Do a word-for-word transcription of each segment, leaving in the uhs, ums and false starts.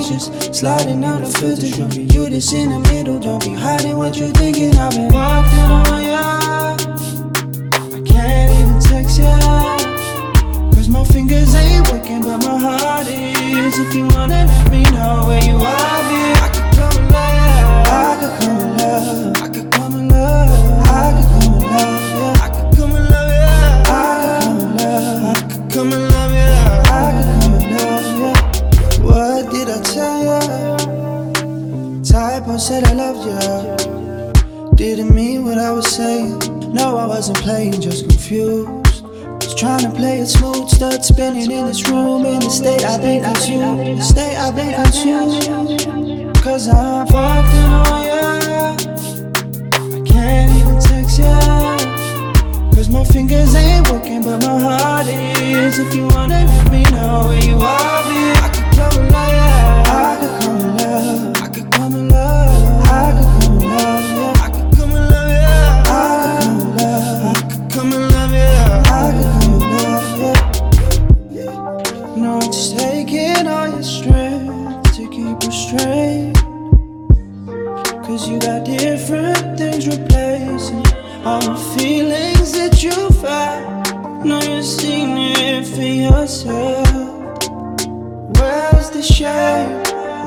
just sliding down the filter. Don't be you this in the middle. Don't be hiding what you're thinking. I've been walking on ya. I can't even text ya, cause my fingers ain't working, but my heart is. If you wanna let me know where you are, babe, I could come and love. I could come and love. I could come and love. I could come and love, yeah. I could come and love, yeah. I could come and love. I could come and love, yeah. I could come and love, yeah. What did I tell ya? Typo said I loved ya. Didn't mean what I was saying. No, I wasn't playing, just confused. Was trying to play it smooth, start spinning in this room. In the state I've been consumed, the state I've been consumed. Cause I'm fucked on ya. I can't even text ya, cause my fingers ain't working, but my heart is. If you wanna let me know where you are, babe, I could come and love, yeah. I could come and love. I could come and love. I could come and love, yeah. I could come and love, yeah. I could come and love. I could come and love, yeah. I could come and love, yeah. No, it's taking all your strength to keep you straight, cause you got different things replacing all the feelings that you find. Know you've seen it for yourself. Where's the shame?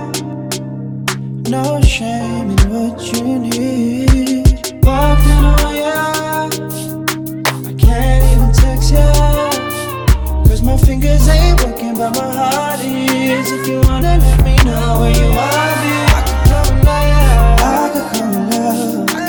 No shame in what you need. Walking on ya. I can't even text ya, cause my fingers ain't working, but my heart is. If you wanna let me know where you are, babe, I could come and love, yeah. I could come and love.